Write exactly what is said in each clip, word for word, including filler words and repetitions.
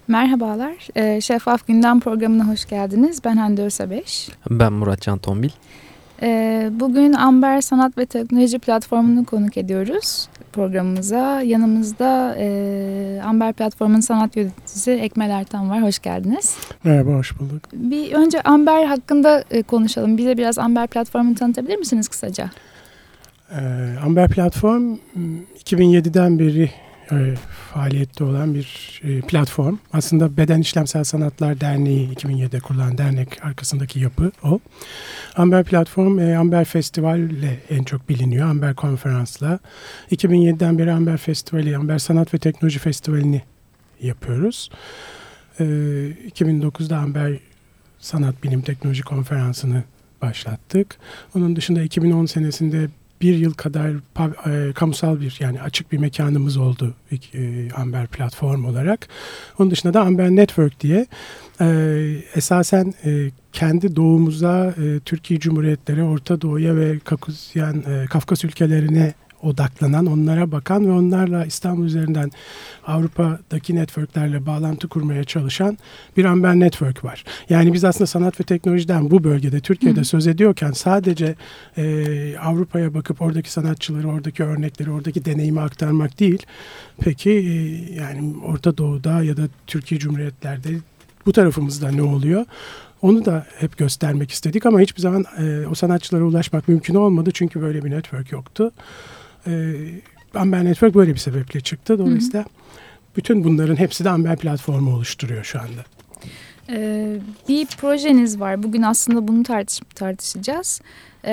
Merhabalar, e, Şeffaf Gündem programına hoş geldiniz. Ben Hande Ösabeş. Ben Muratcan Tombil. E, bugün Amber Sanat ve Teknoloji Platformu'nu konuk ediyoruz programımıza. Yanımızda e, Amber Platformu'nun sanat yöneticisi Ekmel Ertan var. Hoş geldiniz. Merhaba, hoş bulduk. Bir önce Amber hakkında e, konuşalım. Bize biraz Amber Platformu'nu tanıtabilir misiniz kısaca? Ee, Amber Platform iki bin yediden beri e, faaliyette olan bir e, platform. Aslında Beden İşlemsel Sanatlar Derneği iki bin yedide kurulan dernek, arkasındaki yapı o. Amber Platform, e, Amber Festival ile en çok biliniyor. Amber Konferans'la. iki bin yediden beri Amber Festivali, Amber Sanat ve Teknoloji Festivali'ni yapıyoruz. E, iki bin dokuzda Amber Sanat Bilim Teknoloji Konferansı'nı başlattık. Onun dışında iki bin on senesinde bir yıl kadar e, kamusal bir, yani açık bir mekanımız oldu e, Amber Platform olarak. Onun dışında da Amber Network diye e, esasen e, kendi doğumuza, e, Türkiye Cumhuriyetleri, Orta Doğu'ya ve Kakuzyan, e, Kafkas ülkelerine odaklanan, onlara bakan ve onlarla İstanbul üzerinden Avrupa'daki networklerle bağlantı kurmaya çalışan bir Amber Network var. Yani biz aslında sanat ve teknolojiden bu bölgede, Türkiye'de Hı. söz ediyorken sadece e, Avrupa'ya bakıp oradaki sanatçıları, oradaki örnekleri, oradaki deneyimi aktarmak değil. Peki e, yani Orta Doğu'da ya da Türkiye Cumhuriyetlerde bu tarafımızda ne oluyor? Onu da hep göstermek istedik ama hiçbir zaman e, o sanatçılara ulaşmak mümkün olmadı çünkü böyle bir network yoktu. E, Amber Network böyle bir sebeple çıktı. Dolayısıyla hı hı. bütün bunların hepsi de Amber Platformu oluşturuyor şu anda. Ee, bir projeniz var. Bugün aslında bunu tartış tartışacağız. Ee,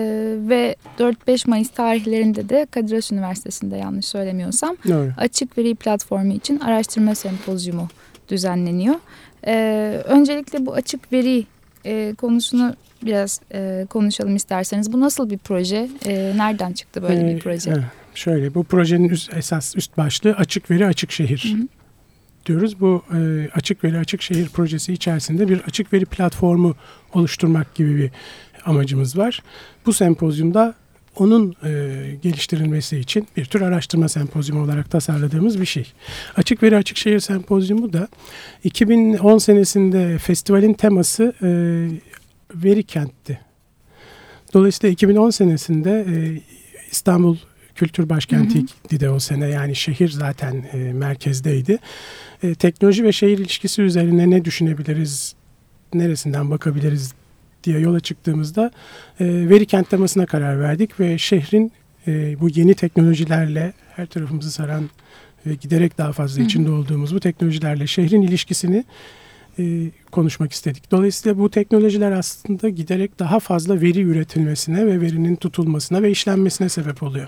ve dört beş Mayıs tarihlerinde de Kadir Has Üniversitesi'nde, yanlış söylemiyorsam, Doğru. Açık Veri Platformu için araştırma sempozyumu düzenleniyor. Ee, öncelikle bu açık veri e, konusunu biraz e, konuşalım isterseniz. Bu nasıl bir proje? E, nereden çıktı böyle ee, bir proje? E, şöyle, bu projenin üst, esas üst başlığı açık veri, açık şehir. Hı hı. diyoruz. Bu e, açık veri, açık şehir projesi içerisinde bir açık veri platformu oluşturmak gibi bir amacımız var. Bu sempozyumda onun e, geliştirilmesi için bir tür araştırma sempozyumu olarak tasarladığımız bir şey. Açık Veri Açık Şehir Sempozyumu da iki bin on senesinde festivalin teması e, veri kentti. Dolayısıyla iki bin on senesinde e, İstanbul Kültür Başkenti'ydi de o sene, yani şehir zaten e, merkezdeydi. E, teknoloji ve şehir ilişkisi üzerine ne düşünebiliriz, neresinden bakabiliriz diye yola çıktığımızda e, veri kent temasına karar verdik ve şehrin e, bu yeni teknolojilerle her tarafımızı saran ve giderek daha fazla Hı-hı. içinde olduğumuz bu teknolojilerle şehrin ilişkisini e, konuşmak istedik. Dolayısıyla bu teknolojiler aslında giderek daha fazla veri üretilmesine ve verinin tutulmasına ve işlenmesine sebep oluyor.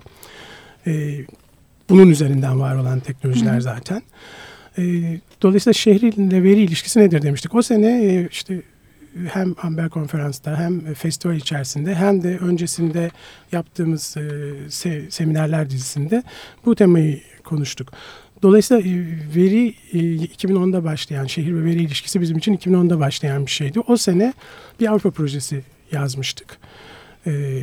E, bunun üzerinden var olan teknolojiler Hı-hı. zaten. E, dolayısıyla şehrinle veri ilişkisi nedir demiştik. O sene e, işte hem Amber Konferans'ta hem festival içerisinde hem de öncesinde yaptığımız e, se- seminerler dizisinde bu temayı konuştuk. Dolayısıyla e, veri e, iki bin onda başlayan, şehir ve veri ilişkisi bizim için iki bin onda başlayan bir şeydi. O sene bir Avrupa projesi yazmıştık. E,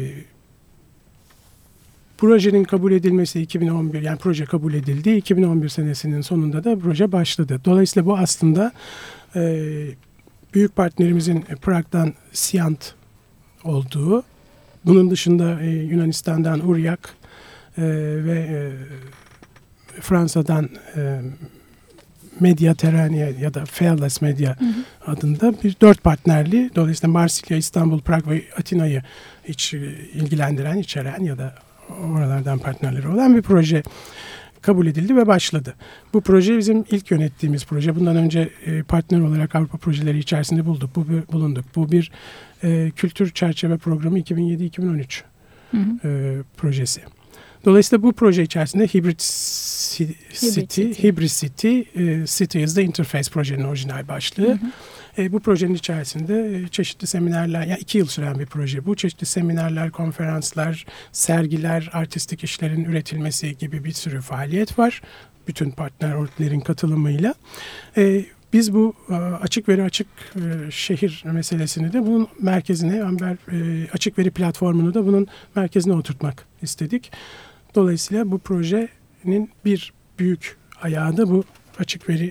projenin kabul edilmesi iki bin on bir, yani proje kabul edildi. iki bin on bir senesinin sonunda da proje başladı. Dolayısıyla bu aslında e, büyük partnerimizin Prag'dan Siyant olduğu, bunun dışında e, Yunanistan'dan Uryak e, ve e, Fransa'dan e, Mediterranean ya da Fearless Media hı hı. adında bir dört partnerli, dolayısıyla Marsilya, İstanbul, Prag ve Atina'yı hiç ilgilendiren, içeren ya da oralardan partnerleri olan bir proje kabul edildi ve başladı. Bu proje bizim ilk yönettiğimiz proje. Bundan önce partner olarak Avrupa projeleri içerisinde bulduk, bu bulunduk. Bu bir e, kültür çerçeve programı iki bin yedi iki bin on üç hı hı. E, projesi. Dolayısıyla bu proje içerisinde Hybrid City, Hybrid City, Hybrid City, e, City is the Interface projenin orijinal başlığı. Hı hı. E, bu projenin içerisinde çeşitli seminerler, yani iki yıl süren bir proje bu. Çeşitli seminerler, konferanslar, sergiler, artistik işlerin üretilmesi gibi bir sürü faaliyet var. Bütün partnerlerin katılımıyla. E, biz bu açık veri, açık şehir meselesini de bunun merkezine, Amber açık veri platformunu da bunun merkezine oturtmak istedik. Dolayısıyla bu projenin bir büyük ayağı da bu açık veri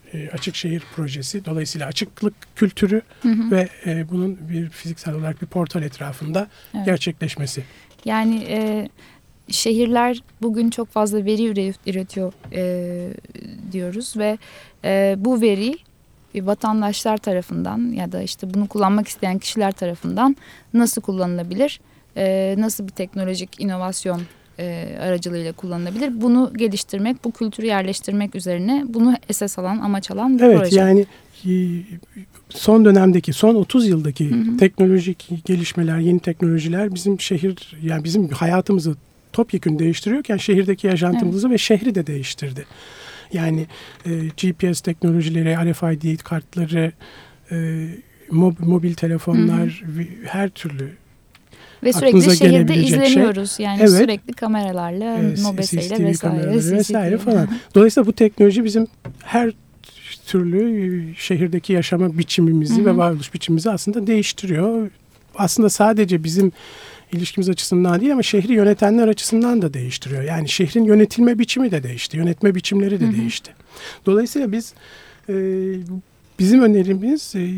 e, açık şehir projesi. Dolayısıyla açıklık kültürü hı hı. ve e, bunun bir fiziksel olarak bir portal etrafında evet. gerçekleşmesi. Yani e, şehirler bugün çok fazla veri üretiyor e, diyoruz ve e, bu veri vatandaşlar tarafından ya da işte bunu kullanmak isteyen kişiler tarafından nasıl kullanılabilir? E, nasıl bir teknolojik inovasyon e, aracılığıyla kullanılabilir? Bunu geliştirmek, bu kültürü yerleştirmek üzerine bunu esas alan, amaç alan bir evet, proje. Evet, yani son dönemdeki, son otuz yıldaki hı hı. teknolojik gelişmeler, yeni teknolojiler bizim şehir, yani bizim hayatımızı topyekün değiştiriyorken şehirdeki yaşantımızı evet. ve şehri de değiştirdi. Yani e, G P S teknolojileri, R F I D kartları, e, mob, mobil telefonlar, hı hı. her türlü ve sürekli şehirde izleniyoruz. Şey. Yani evet. sürekli kameralarla, e, mobeseyle vesaire, vesaire falan. Dolayısıyla bu teknoloji bizim her türlü şehirdeki yaşama biçimimizi hı hı. ve varoluş biçimimizi aslında değiştiriyor. Aslında sadece bizim ilişkimiz açısından değil ama şehri yönetenler açısından da değiştiriyor. Yani şehrin yönetilme biçimi de değişti. Yönetme biçimleri de hı hı. değişti. Dolayısıyla biz e, bizim önerimiz e,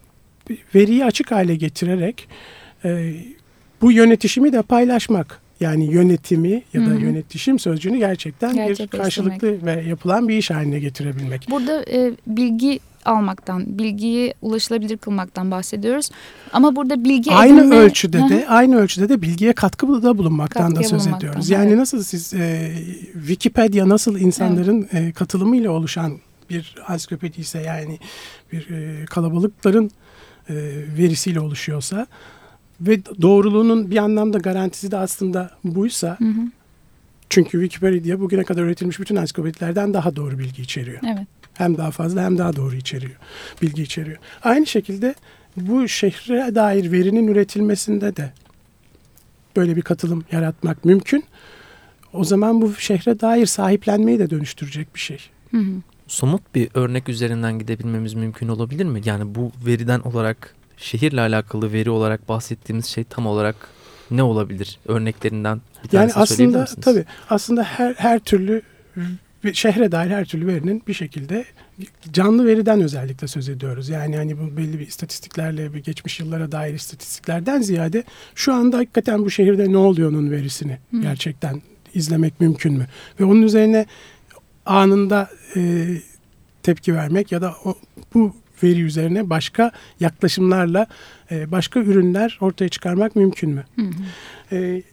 veriyi açık hale getirerek e, bu yönetişimi de paylaşmak. Yani yönetimi ya da hı hı. yönetişim sözcüğünü gerçekten bir karşılıklı ve yapılan bir iş haline getirebilmek. Burada e, bilgi almaktan, bilgiyi ulaşılabilir kılmaktan bahsediyoruz. Ama burada bilgi aynı edinme... ölçüde de aynı ölçüde de bilgiye katkıda bulunmaktan Katkıya da söz bulunmaktan, ediyoruz. Yani evet. nasıl siz e, Wikipedia nasıl insanların evet. e, katılımıyla oluşan bir ansiklopedi ise, yani bir e, kalabalıkların e, verisiyle oluşuyorsa ve doğruluğunun bir anlamda garantisi de aslında buysa, hı hı. çünkü Wikipedia bugüne kadar üretilmiş bütün ansiklopedilerden daha doğru bilgi içeriyor. Evet. Hem daha fazla hem daha doğru içeriyor, bilgi içeriyor. Aynı şekilde bu şehre dair verinin üretilmesinde de böyle bir katılım yaratmak mümkün. O zaman bu şehre dair sahiplenmeyi de dönüştürecek bir şey. Hı hı. Somut bir örnek üzerinden gidebilmemiz mümkün olabilir mi? Yani bu veriden olarak, şehirle alakalı veri olarak bahsettiğimiz şey tam olarak ne olabilir? Örneklerinden bir tanesini yani söyleyebilir aslında, misiniz? Tabii aslında her her türlü şehre dair her türlü verinin bir şekilde canlı veriden özellikle söz ediyoruz. Yani hani bu belli bir istatistiklerle, bir geçmiş yıllara dair istatistiklerden ziyade şu anda hakikaten bu şehirde ne oluyor'nun verisini Hı. gerçekten izlemek mümkün mü? Ve onun üzerine anında e, tepki vermek ya da o, bu veri üzerine başka yaklaşımlarla e, başka ürünler ortaya çıkarmak mümkün mü? Hı hı. E,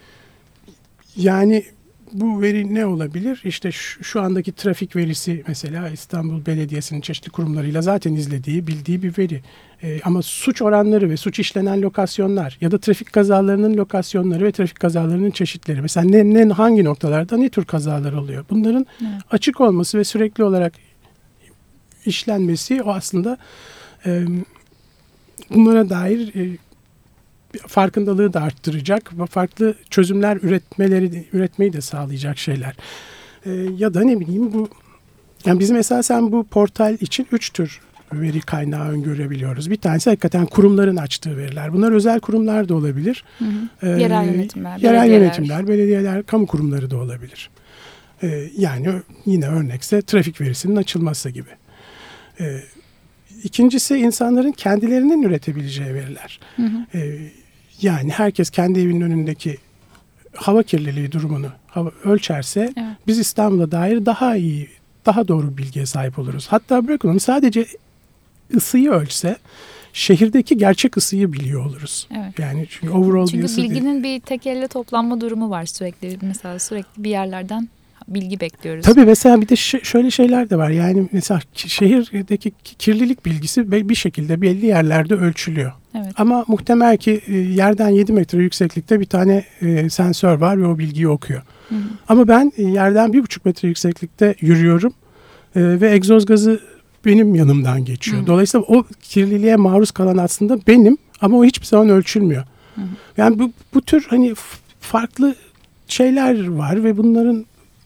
yani bu veri ne olabilir? İşte şu, şu andaki trafik verisi mesela İstanbul Belediyesi'nin çeşitli kurumlarıyla zaten izlediği, bildiği bir veri. E, ama suç oranları ve suç işlenen lokasyonlar ya da trafik kazalarının lokasyonları ve trafik kazalarının çeşitleri. Mesela ne, ne hangi noktalarda ne tür kazalar oluyor? Bunların evet. açık olması ve sürekli olarak işlenmesi o aslında e, bunlara dair e, farkındalığı da arttıracak ve farklı çözümler üretmeleri üretmeyi de sağlayacak şeyler. E, ya da ne bileyim bu yani bizim esasen bu portal için üç tür veri kaynağı öngörebiliyoruz. Bir tanesi hakikaten kurumların açtığı veriler. Bunlar özel kurumlar da olabilir. Hı hı. E, yerel yönetimler, yerel belediyeler. yönetimler, belediyeler, kamu kurumları da olabilir. E, yani yine örnekse trafik verisinin açılması gibi. E, İkincisi insanların kendilerinin üretebileceği veriler. Hı hı. Ee, yani herkes kendi evinin önündeki hava kirliliği durumunu hava, ölçerse evet. biz İstanbul'a dair daha iyi, daha doğru bilgiye sahip oluruz. Hatta bırakın onu sadece ısıyı ölçse şehirdeki gerçek ısıyı biliyor oluruz. Evet. Yani çünkü overall çünkü bir ısı bilginin değil. bir tek elle toplanma durumu var sürekli. Mesela sürekli bir yerlerden bilgi bekliyoruz. Tabii mesela bir de ş- şöyle şeyler de var. Yani mesela şehirdeki kirlilik bilgisi bir şekilde belli yerlerde ölçülüyor. Evet. Ama muhtemel ki yerden yedi metre yükseklikte bir tane e, sensör var ve o bilgiyi okuyor. Hı hı. Ama ben yerden bir buçuk metre yükseklikte yürüyorum e, ve egzoz gazı benim yanımdan geçiyor. Hı hı. Dolayısıyla o kirliliğe maruz kalan aslında benim ama o hiçbir zaman ölçülmüyor. Hı hı. Yani bu, bu tür hani farklı şeyler var ve bunların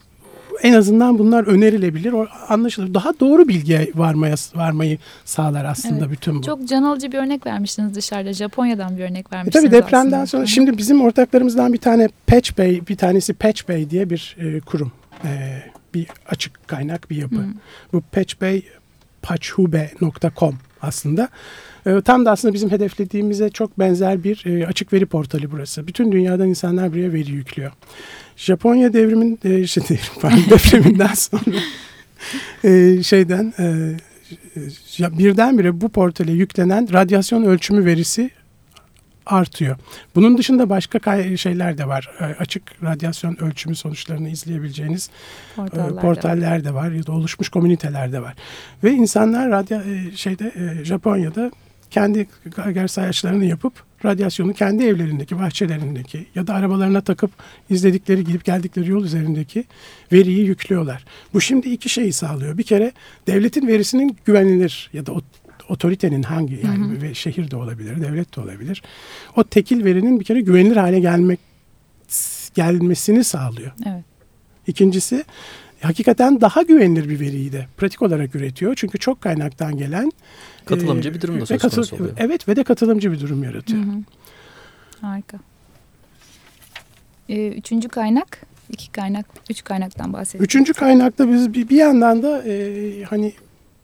en azından bunlar önerilebilir, anlaşılır. Daha doğru bilgiye varmaya varmayı sağlar aslında evet. bütün bu. Çok can alıcı bir örnek vermiştiniz dışarıda. Japonya'dan bir örnek vermiştiniz. E tabii depremden aslında. sonra şimdi bizim ortaklarımızdan bir tane Patch Bay, bir tanesi Patch Bay diye bir e, kurum. E, bir açık kaynak bir yapı. Hı. Bu Patch Bay pachhube nokta com aslında. Tam da aslında bizim hedeflediğimize çok benzer bir açık veri portali burası. Bütün dünyadan insanlar buraya veri yüklüyor. Japonya devrimin işte depreminden sonra şeyden birdenbire bu portale yüklenen radyasyon ölçümü verisi artıyor. Bunun dışında başka şeyler de var. Açık radyasyon ölçümü sonuçlarını izleyebileceğiniz portaller, portaller de var ya da oluşmuş komüniteler de var. Ve insanlar radyo şeyde Japonya'da kendi Geiger sayaçlarını yapıp radyasyonu kendi evlerindeki, bahçelerindeki ya da arabalarına takıp izledikleri, gidip geldikleri yol üzerindeki veriyi yüklüyorlar. Bu şimdi iki şeyi sağlıyor. Bir kere devletin verisinin güvenilir ya da otoritenin hangi yani hı hı. ve şehir de olabilir, devlet de olabilir. O tekil verinin bir kere güvenilir hale gelmek gelmesini sağlıyor. Evet. İkincisi hakikaten daha güvenilir bir veriyi de pratik olarak üretiyor. Çünkü çok kaynaktan gelen katılımcı e, bir durum da söz katıl- konusu oluyor. Evet ve de katılımcı bir durum yaratıyor. Hı hı. Harika. Ee, üçüncü kaynak, iki kaynak, üç kaynaktan bahsediyoruz. Üçüncü kaynakta biz bir, bir yandan da e, hani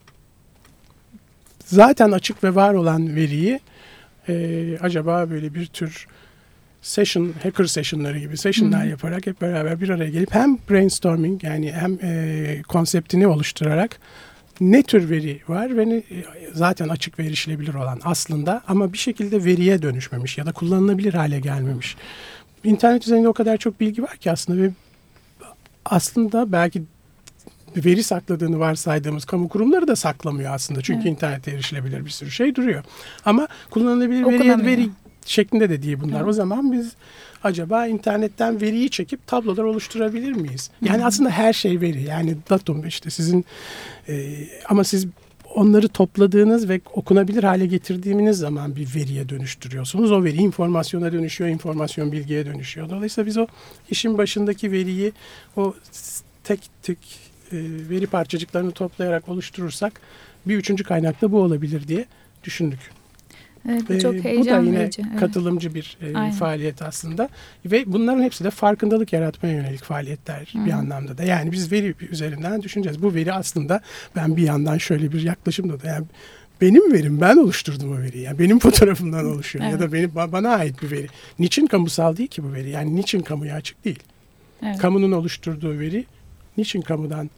zaten açık ve var olan veriyi e, acaba böyle bir tür session, hacker sessionları gibi sessionlar hmm. yaparak hep beraber bir araya gelip hem brainstorming yani hem e, konseptini oluşturarak ne tür veri var ve ne, zaten açık ve erişilebilir olan aslında ama bir şekilde veriye dönüşmemiş ya da kullanılabilir hale gelmemiş. İnternet üzerinde o kadar çok bilgi var ki aslında ve aslında belki veri sakladığını varsaydığımız kamu kurumları da saklamıyor aslında. Çünkü evet. internete erişilebilir bir sürü şey duruyor. Ama kullanılabilir veri, veri şeklinde de değil bunlar. Evet. O zaman biz acaba internetten veriyi çekip tablolar oluşturabilir miyiz? Yani Hı-hı. aslında her şey veri. Yani datum işte sizin e, ama siz onları topladığınız ve okunabilir hale getirdiğiniz zaman bir veriye dönüştürüyorsunuz. O veri informasyona dönüşüyor, informasyon bilgiye dönüşüyor. Dolayısıyla biz o işin başındaki veriyi o tek tek veri parçacıklarını toplayarak oluşturursak bir üçüncü kaynak da bu olabilir diye düşündük. Evet, bu çok heyecan Bu da yine verici. katılımcı bir e, faaliyet aslında. Ve bunların hepsi de farkındalık yaratmaya yönelik faaliyetler Hı. bir anlamda da. Yani biz veri üzerinden düşüneceğiz. Bu veri aslında ben bir yandan şöyle bir yaklaşımda da yani benim verim, ben oluşturdum o veriyi. Yani benim fotoğrafımdan oluşuyor evet. ya da benim bana ait bir veri. Niçin kamusal değil ki bu veri? Yani niçin kamuya açık değil? Evet. Kamunun oluşturduğu veri niçin kamudan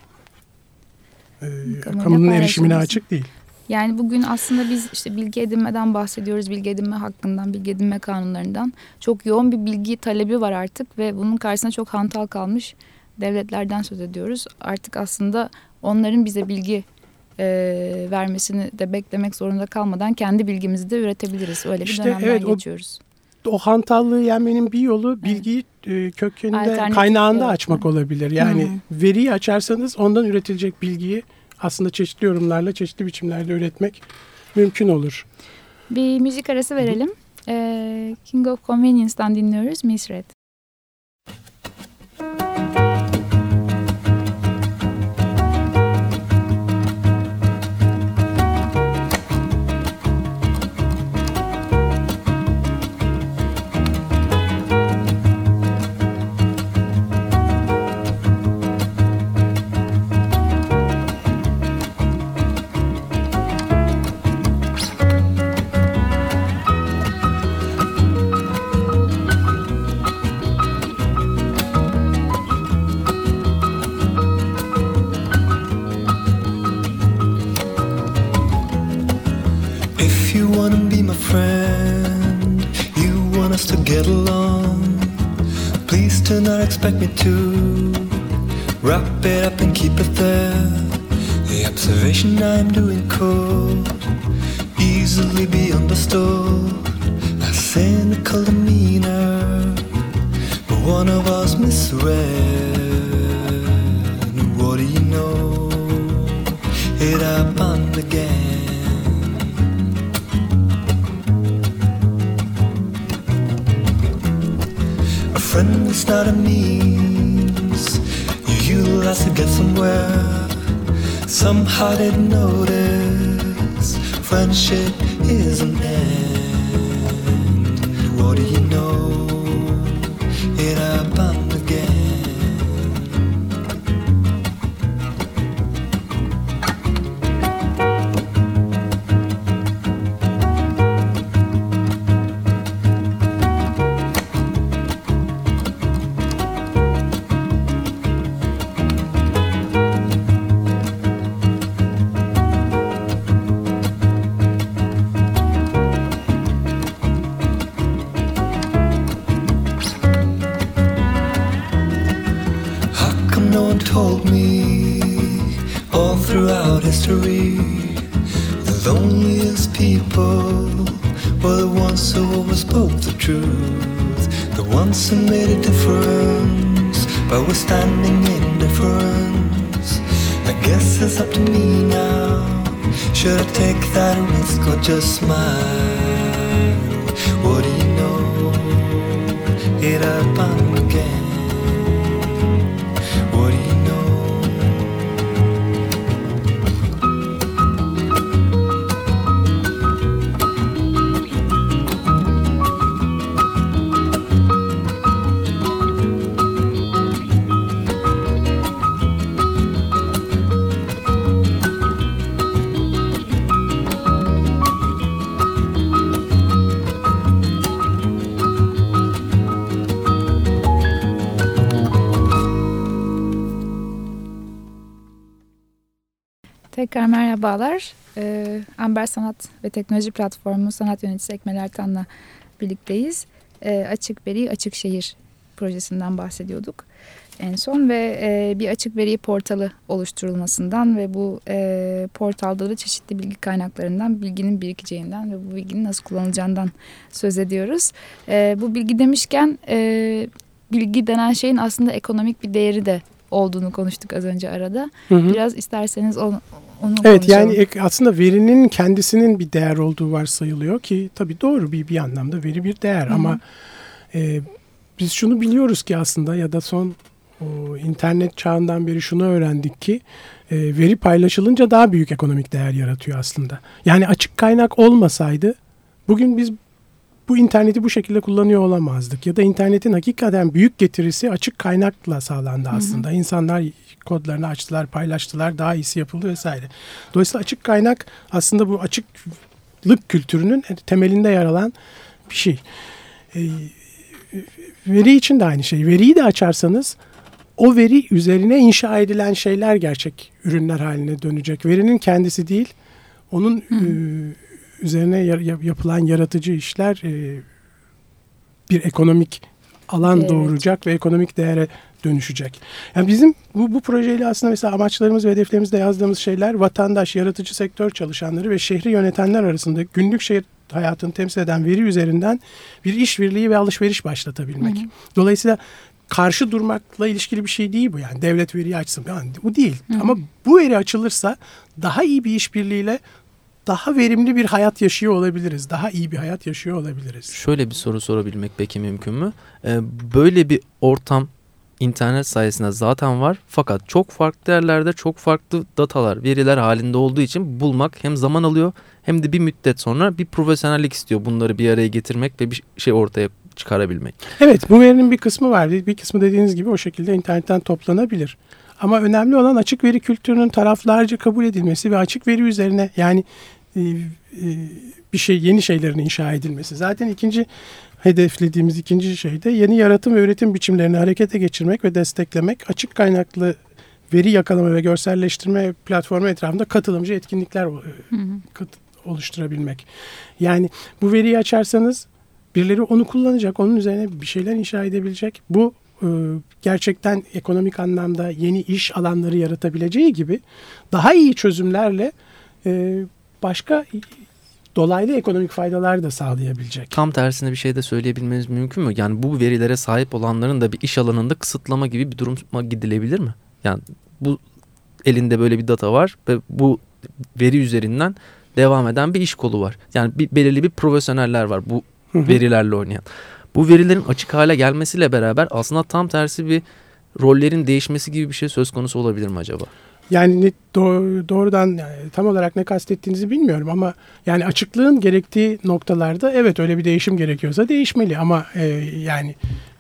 e, kamunun erişimine açık değil? Yani bugün aslında biz işte bilgi edinmeden bahsediyoruz. Bilgi edinme hakkından, bilgi edinme kanunlarından. Çok yoğun bir bilgi talebi var artık ve bunun karşısına çok hantal kalmış devletlerden söz ediyoruz. Artık aslında onların bize bilgi e, vermesini de beklemek zorunda kalmadan kendi bilgimizi de üretebiliriz. Öyle bir işte, dönemden evet, geçiyoruz. O, o hantallığı yenmenin bir yolu bilgiyi evet. e, kökeninde, kaynağında evet. açmak olabilir. Yani Hı-hı. veriyi açarsanız ondan üretilecek bilgiyi aslında çeşitli yorumlarla, çeşitli biçimlerde üretmek mümkün olur. Bir müzik arası verelim. Ee, King of Convenience'dan dinliyoruz. Miss Red. Expect me to wrap it up and keep it there. The observation I'm doing could easily be understood. A cynical demeanor, but one of us misread. What do you know? It happened again. A friend is not a means you utilize to get somewhere. Somehow didn't notice friendship is an end. What do you know? It happened again. history. The loneliest people were the ones who always spoke the truth, the ones who made a difference by withstanding indifference. I guess it's up to me now. Should I take that risk or just smile? What do you know? Here I am again. What do you know? Tekrar merhabalar. Ee, Amber Sanat ve Teknoloji Platformu Sanat Yöneticisi Ekmel Ertan'la birlikteyiz. Ee, Açık Veri, Açık Şehir projesinden bahsediyorduk en son ve e, bir açık veri portalı oluşturulmasından ve bu e, portalda da çeşitli bilgi kaynaklarından bilginin birikeceğinden ve bu bilginin nasıl kullanılacağından söz ediyoruz. E, bu bilgi demişken e, bilgi denen şeyin aslında ekonomik bir değeri de olduğunu konuştuk az önce arada. Hı hı. Biraz isterseniz onu, onu evet, konuşalım. Yani aslında verinin kendisinin bir değer olduğu varsayılıyor ki tabii doğru bir bir anlamda veri bir değer, hı hı. ama e, biz şunu biliyoruz ki aslında ya da son o, internet çağından beri şunu öğrendik ki e, veri paylaşılınca daha büyük ekonomik değer yaratıyor aslında. Yani açık kaynak olmasaydı bugün biz bu interneti bu şekilde kullanıyor olamazdık. Ya da internetin hakikaten büyük getirisi açık kaynakla sağlandı aslında. Hı hı. İnsanlar kodlarını açtılar, paylaştılar, daha iyisi yapıldı vesaire. Dolayısıyla açık kaynak aslında bu açıklık kültürünün temelinde yer alan bir şey. E, veri için de aynı şey. Veriyi de açarsanız o veri üzerine inşa edilen şeyler gerçek ürünler haline dönecek. Verinin kendisi değil, onun e, üzerine yapılan yaratıcı işler e, bir ekonomik alan evet. doğuracak ve ekonomik değere dönüşecek. Yani bizim bu, bu projeyle aslında mesela amaçlarımız ve hedeflerimizde yazdığımız şeyler vatandaş, yaratıcı sektör çalışanları ve şehri yönetenler arasında günlük şehir hayatını temsil eden veri üzerinden bir işbirliği ve alışveriş başlatabilmek. Hı hı. Dolayısıyla karşı durmakla ilişkili bir şey değil bu yani. Devlet veriyi açsın. Yani bu değil. Hı hı. Ama bu veri açılırsa daha iyi bir işbirliğiyle daha verimli bir hayat yaşıyor olabiliriz. Daha iyi bir hayat yaşıyor olabiliriz. Şöyle bir soru sorabilmek peki mümkün mü? Ee, böyle bir ortam internet sayesinde zaten var. Fakat çok farklı yerlerde çok farklı datalar, veriler halinde olduğu için bulmak hem zaman alıyor hem de bir müddet sonra bir profesyonellik istiyor. Bunları bir araya getirmek ve bir şey ortaya çıkarabilmek. Evet, bu verinin bir kısmı var. Bir kısmı dediğiniz gibi o şekilde internetten toplanabilir. Ama önemli olan açık veri kültürünün taraflarca kabul edilmesi ve açık veri üzerine yani e, e, bir şey yeni şeylerin inşa edilmesi. Zaten ikinci hedeflediğimiz ikinci şey de yeni yaratım ve üretim biçimlerini harekete geçirmek ve desteklemek, açık kaynaklı veri yakalama ve görselleştirme platformu etrafında katılımcı etkinlikler hı hı. oluşturabilmek. Yani bu veriyi açarsanız birileri onu kullanacak, onun üzerine bir şeyler inşa edebilecek. Bu e, gerçekten ekonomik anlamda yeni iş alanları yaratabileceği gibi daha iyi çözümlerle e, başka dolaylı ekonomik faydalar da sağlayabilecek. Tam tersine bir şey de söyleyebilmeniz mümkün mü? Yani bu verilere sahip olanların da bir iş alanında kısıtlama gibi bir duruma gidilebilir mi? Yani bu elinde böyle bir data var ve bu veri üzerinden devam eden bir iş kolu var. Yani bir, belirli bir profesyoneller var bu hı hı. verilerle oynayan. Bu verilerin açık hale gelmesiyle beraber aslında tam tersi bir rollerin değişmesi gibi bir şey söz konusu olabilir mi acaba? Yani doğrudan yani tam olarak ne kastettiğinizi bilmiyorum ama yani açıklığın gerektiği noktalarda evet öyle bir değişim gerekiyorsa değişmeli ama e, yani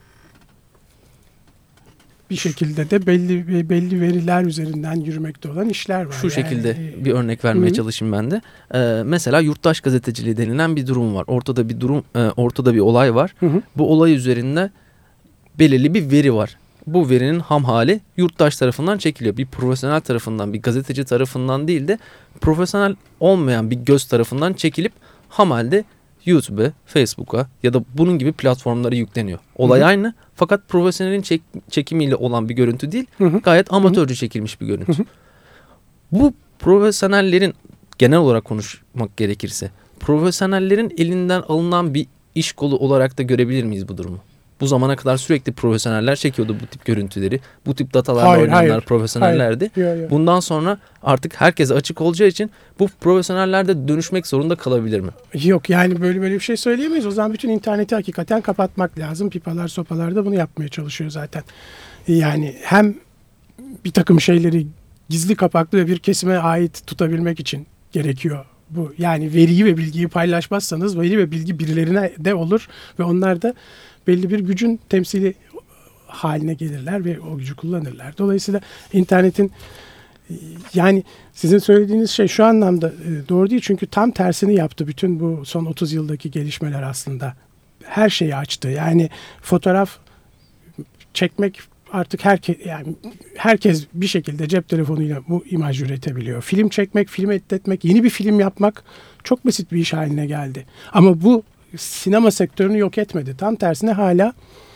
bir şekilde de belli belli veriler üzerinden yürümekte olan işler var. Şu yani, şekilde e, bir örnek vermeye hı. çalışayım ben de. Ee, mesela yurttaş gazeteciliği denilen bir durum var. Ortada bir durum, e, ortada bir olay var. Hı hı. Bu olay üzerinde belirli bir veri var. Bu verinin ham hali yurttaş tarafından çekiliyor. Bir profesyonel tarafından, bir gazeteci tarafından değil de profesyonel olmayan bir göz tarafından çekilip ham halde YouTube'a, Facebook'a ya da bunun gibi platformlara yükleniyor. Olay hı hı. aynı fakat profesyonelin çek, çekimiyle olan bir görüntü değil, hı hı. gayet amatörce hı hı. çekilmiş bir görüntü. Hı hı. Bu profesyonellerin, genel olarak konuşmak gerekirse, profesyonellerin elinden alınan bir iş kolu olarak da görebilir miyiz bu durumu? Bu zamana kadar sürekli profesyoneller çekiyordu bu tip görüntüleri. Bu tip datalarla hayır, oynayanlar hayır, profesyonellerdi. Hayır, yok, yok. Bundan sonra artık herkese açık olacağı için bu profesyoneller de dönüşmek zorunda kalabilir mi? Yok, yani böyle böyle bir şey söyleyemeyiz. O zaman bütün interneti hakikaten kapatmak lazım. Pipalar, sopalar da bunu yapmaya çalışıyor zaten. Yani hem bir takım şeyleri gizli kapaklı ve bir kesime ait tutabilmek için gerekiyor bu. Yani veriyi ve bilgiyi paylaşmazsanız veri ve bilgi birilerine de olur ve onlar da belli bir gücün temsili haline gelirler ve o gücü kullanırlar. Dolayısıyla internetin, yani sizin söylediğiniz şey şu anlamda doğru değil. Çünkü tam tersini yaptı bütün bu son otuz yıldaki gelişmeler aslında. Her şeyi açtı. Yani fotoğraf çekmek artık herkes, yani herkes bir şekilde cep telefonuyla bu imaj üretebiliyor. Film çekmek, film etletmek, yeni bir film yapmak çok basit bir iş haline geldi. Ama bu sinema sektörünü yok etmedi. Tam tersine hala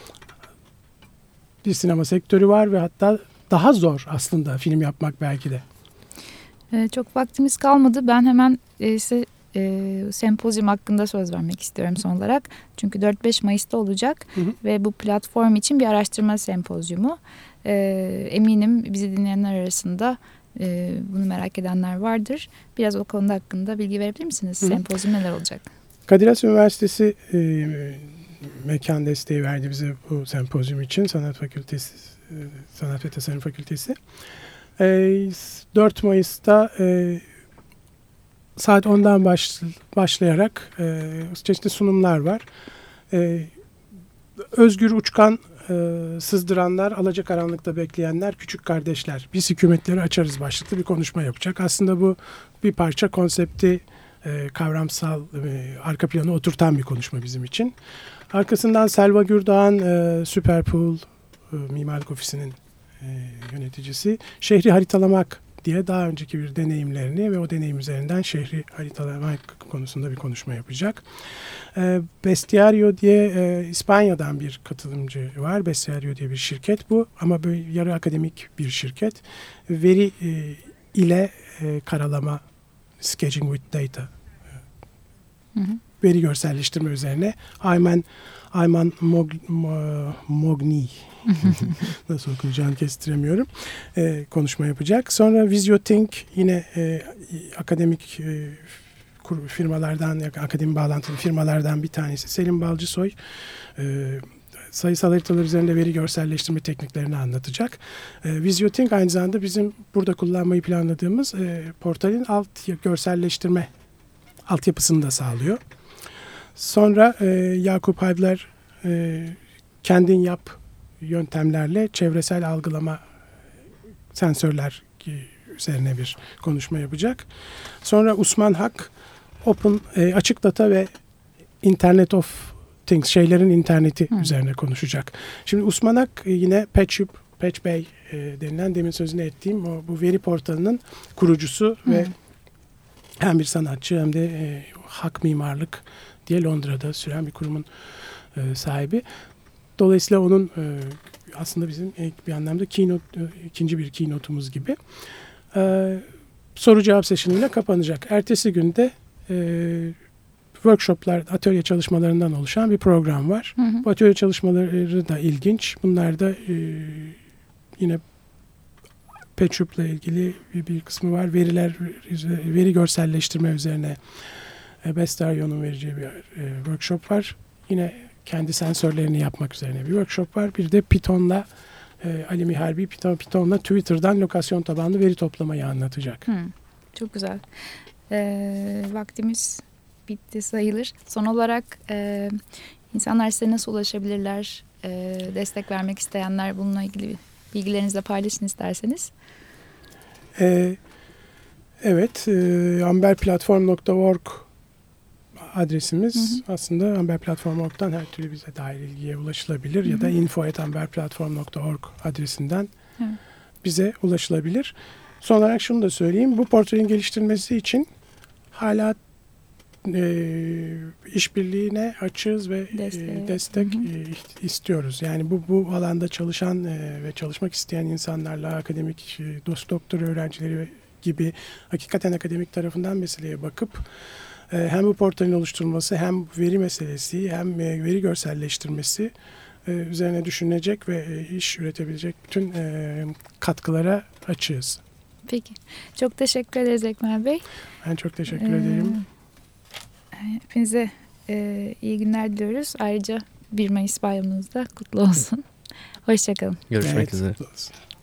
bir sinema sektörü var ve hatta daha zor aslında film yapmak belki de. Ee, çok vaktimiz kalmadı. Ben hemen e, size e, sempozyum hakkında söz vermek istiyorum son olarak. Çünkü dört beş Mayıs'ta olacak hı hı. ve bu platform için bir araştırma sempozyumu. E, eminim bizi dinleyenler arasında e, bunu merak edenler vardır. Biraz o konuda hakkında bilgi verebilir misiniz? Hı hı. Sempozyum neler olacak? Kadir Has Üniversitesi e, mekan desteği verdi bize bu sempozyum için. Sanat Fakültesi, e, Sanat ve Tasarım Fakültesi. E, dört Mayıs'ta e, saat ondan baş, başlayarak e, çeşitli sunumlar var. E, özgür uçkan e, sızdıranlar, alacakaranlıkta bekleyenler, küçük kardeşler. Biz hükümetleri açarız başlıklı bir konuşma yapacak. Aslında bu bir parça konsepti, e, kavramsal e, arka planı oturtan bir konuşma bizim için. Arkasından Selva Gürdağan, e, Superpool e, Mimarlık Ofisi'nin e, yöneticisi, şehri haritalamak diye daha önceki bir deneyimlerini ve o deneyim üzerinden şehri haritalamak konusunda bir konuşma yapacak. E, Bestiario diye e, İspanya'dan bir katılımcı var. Bestiario diye bir şirket bu ama böyle yarı akademik bir şirket. Veri e, ile e, karalama, sketching with data, e, hı hı. veri görselleştirme üzerine Ayman Ayman Mog, Mogni nasıl okuyacağını kestiremiyorum. E, konuşma yapacak. Sonra Visio-Think yine e, akademik e, firmalardan, akademi bağlantılı firmalardan bir tanesi. Selim Balcısoy e, sayısal haritalar üzerinde veri görselleştirme tekniklerini anlatacak. E, Visio-Think aynı zamanda bizim burada kullanmayı planladığımız e, portalin alt görselleştirme altyapısını da sağlıyor. Sonra e, Yakup Hayvler e, kendin yap yöntemlerle çevresel algılama sensörler üzerine bir konuşma yapacak. Sonra Osman Hak Open e, açık data ve Internet of Things, şeylerin interneti Hı. üzerine konuşacak. Şimdi Osman Hak e, yine PatchUp, PatchBay e, denilen demin sözünü ettiğim o, bu veri portalının kurucusu Hı. ve hem bir sanatçı hem de e, Hak Mimarlık diye Londra'da süren bir kurumun e, sahibi. Dolayısıyla onun e, aslında bizim bir anlamda keynote, e, ikinci bir keynote'umuz gibi. E, soru cevap session'ıyla kapanacak. Ertesi günde e, workshoplar, atölye çalışmalarından oluşan bir program var. Hı hı. Bu atölye çalışmaları da ilginç. Bunlar da e, yine PatchUp'la ilgili bir, bir kısmı var. Veriler, veri görselleştirme üzerine e, Bestario'nun vereceği bir e, workshop var. Yine kendi sensörlerini yapmak üzerine bir workshop var. Bir de Python'la e, Ali Miharbi Python, Python'la Twitter'dan lokasyon tabanlı veri toplamayı anlatacak. Hmm, çok güzel. E, vaktimiz bitti sayılır. Son olarak e, insanlar size nasıl ulaşabilirler? E, destek vermek isteyenler bununla ilgili bilgilerinizle paylaşın isterseniz. E, evet, e, amberplatform nokta org adresimiz. Hı hı. Aslında amberplatform nokta org'dan her türlü bize dair ilgiye ulaşılabilir. Hı hı. Ya da info at amberplatform nokta org adresinden hı. bize ulaşılabilir. Son olarak şunu da söyleyeyim. Bu portföyün geliştirilmesi için hala e, işbirliğine açığız ve destek, e, destek hı hı. E, istiyoruz. Yani bu bu alanda çalışan e, ve çalışmak isteyen insanlarla akademik e, dost doktor öğrencileri ve gibi hakikaten akademik tarafından meseleye bakıp hem bu portalin oluşturulması hem veri meselesi hem veri görselleştirmesi üzerine düşünecek ve iş üretebilecek bütün katkılara açığız. Peki. Çok teşekkür ederiz Ekmel Bey. Ben çok teşekkür ee, ederim. Hepinize e, iyi günler diliyoruz. Ayrıca bir Mayıs bayramınız da kutlu olsun. Hoşçakalın. Görüşmek evet, üzere. Kutlu olsun.